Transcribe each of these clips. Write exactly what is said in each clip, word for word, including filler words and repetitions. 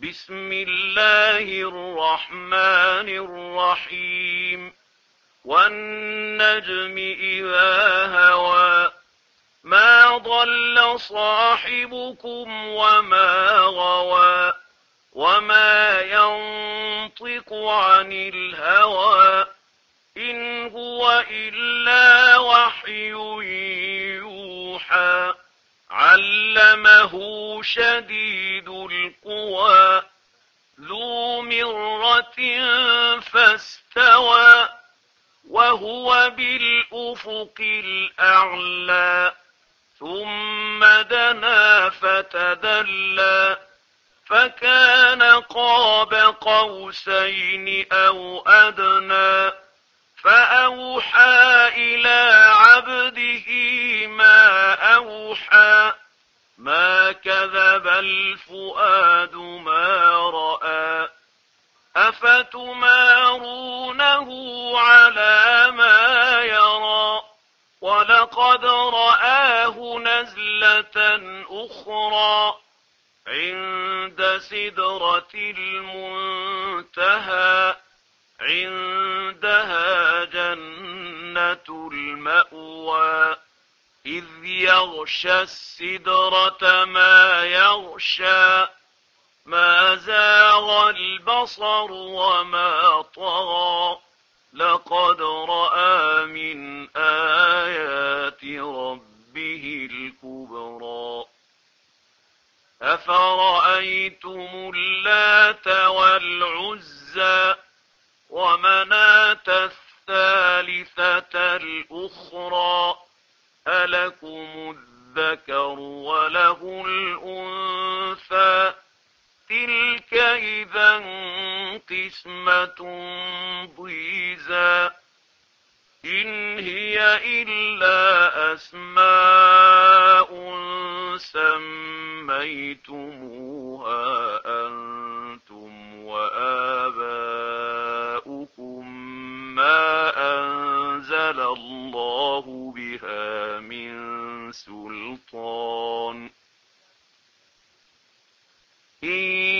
بسم الله الرحمن الرحيم والنجم إذا هوى ما ضل صاحبكم وما غوى وما ينطق عن الهوى إن هو إلا وحي يوحى علمه شديد القوى ذو مرة فاستوى وهو بالأفق الأعلى ثم دنا فتدلى فكان قاب قوسين أو أدنى فأوحى إلى عبده ما أوحى ما كذب الفؤاد ما رأى أفتمارونه على ما يرى ولقد رآه نزلة أخرى عند سدرة المنتهى عندها جنة المأوى إذ يغشى السدرة ما يغشى ما زاغ البصر وما طغى لقد رأى من آيات ربه الكبرى أفرأيتم اللات والعزى ومناة الثالثة الأخرى ألكم الذكر وله الأنثى تلك إذا قسمة ضيزى إن هي إلا أسماء سميتموها أنتم وآباؤكم ما أنزل الله بها من سلطان إن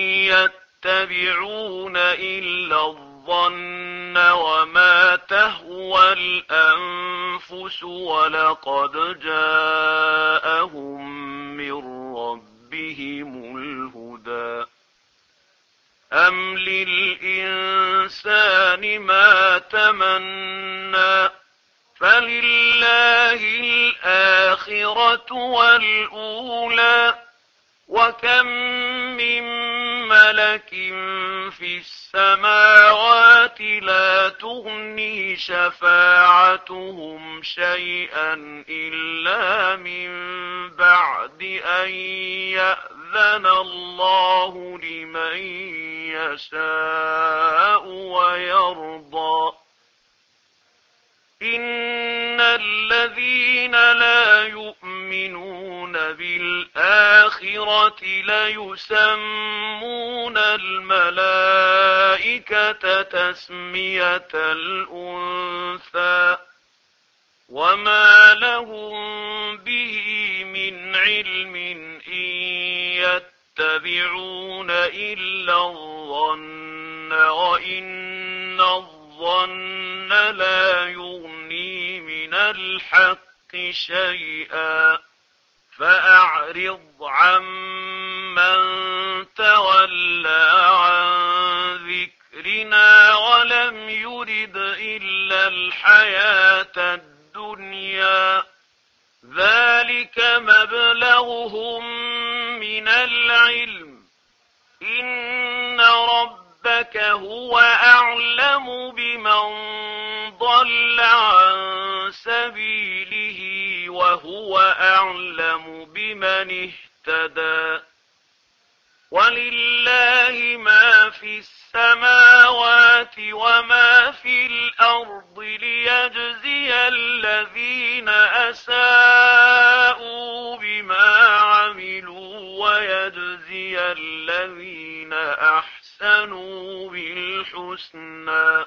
يتبعون إلا الظن وما تهوى الأنفس ولقد جاءهم من ربهم الهدى أم للإنسان ما تمنى فلله الآخرة والأولى وكم من ملك في السماوات لا تغني شفاعتهم شيئا إلا من بعد أن يأذن الله لمن يشاء ويرضى إن الذين لا يؤمنون بالآخرة ليسمون الملائكة تسمية الأنثى وما لهم به من علم إن يتبعون إلا الظن وإن الظن لا يغني من الحق شيئا فأعرض عمن تولى عن ذكرنا ولم يرد إلا الحياة الدنيا ذلك مبلغهم من العلم إن ربك هو أعلم بمن ضل عن سبيله وهو أعلم بمن اهتدى ولله ما في السماوات وما في الأرض ليجزي الذين أساءوا بما عملوا ويجزي الذين أحسنوا بالحسنى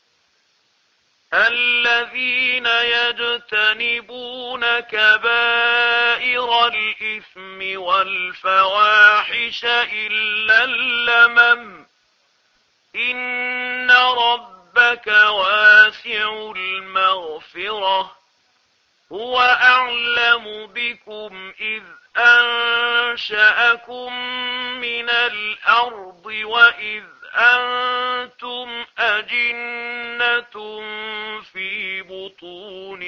الذين يجتنبون كبائر الإثم والفواحش إلا لمم إن ربك واسع المغفرة هو أعلم بكم إذ أنشأكم من الأرض وإذ أنتم أجنة في بطون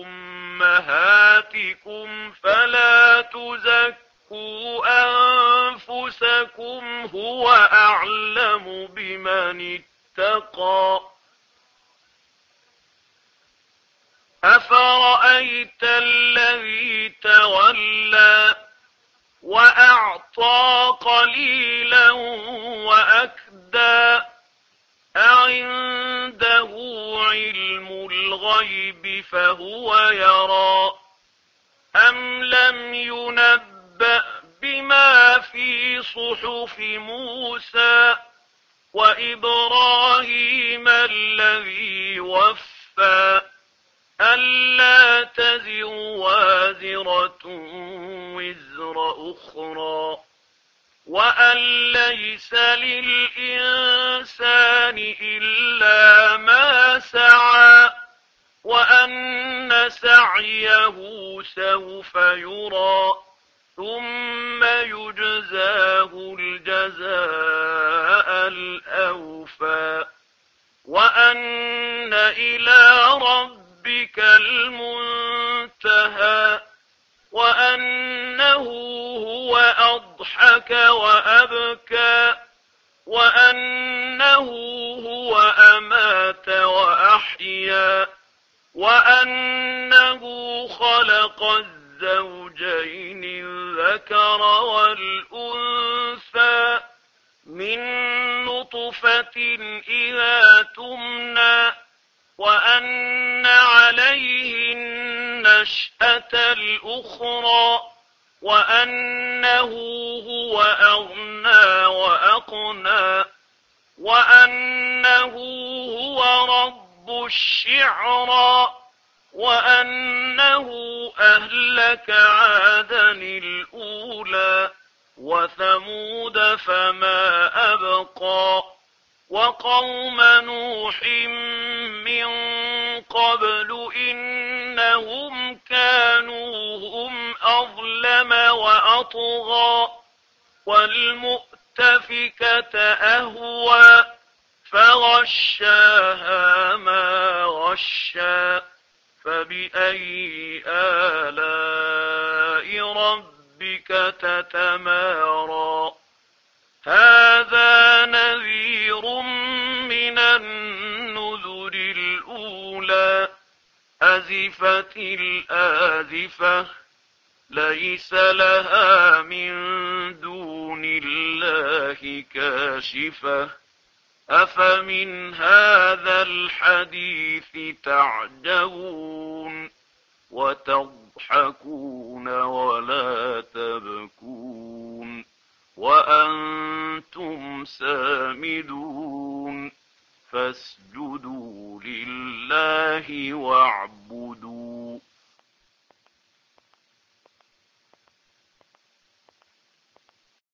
أمهاتكم فلا تزكوا أنفسكم هو أعلم بمن اتقى أفرأيت الذي تولى وأعطى قليلا وأكدى أعنده علم الغيب فهو يرى أم لم ينبأ بما في صحف موسى وإبراهيم الذي وفى ألا تزر وازرة وزر أخرى وأن ليس للإنسان إلا ما سعى وأن سعيه سوف يرى ثم يجزاه الجزاء الأوفى وأن إلى ربك المنتهى وأنه هو أضحك وأبكى وأنه هو أمات وأحيا وأنه خلق الزوجين الذكر والأنثى من نطفة إذا تمنى وأن عليه النشأة الأخرى وأنه هو أغنى وأقنى وأنه هو رب الشعرى وأنه أهلك عادا الأولى وثمود فما أبقى وقوم نوح من قبل إنهم كانوا هم أظلم وأطغى والمؤتفكة أهوى فغشاها ما غشى فبأي آلاء ربك تتمارى هذا نذير من النذر الأولى أزفت الآزفة ليس لها من دون الله كاشفة أفمن هذا الحديث تعجبون وتضحكون ولا تبكون وأنتم سامدون فاسجدوا لله واعبدوا